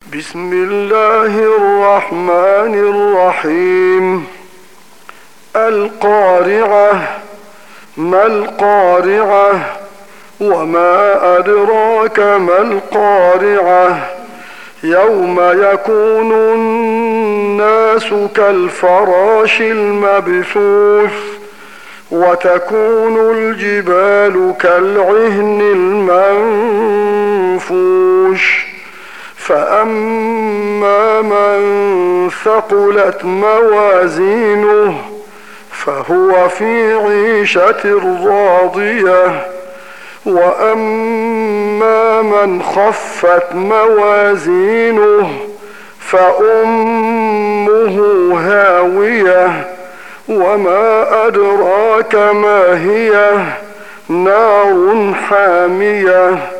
بسم الله الرحمن الرحيم. القارعة. ما القارعة؟ وما أدراك ما القارعة؟ يوم يكون الناس كالفراش المبثوث وتكون الجبال كالعهن المنفوش. فأما من ثقلت موازينه فهو في عيشة راضية، وأما من خفت موازينه فأمه هاوية. وما أدراك ما هي؟ نار حامية.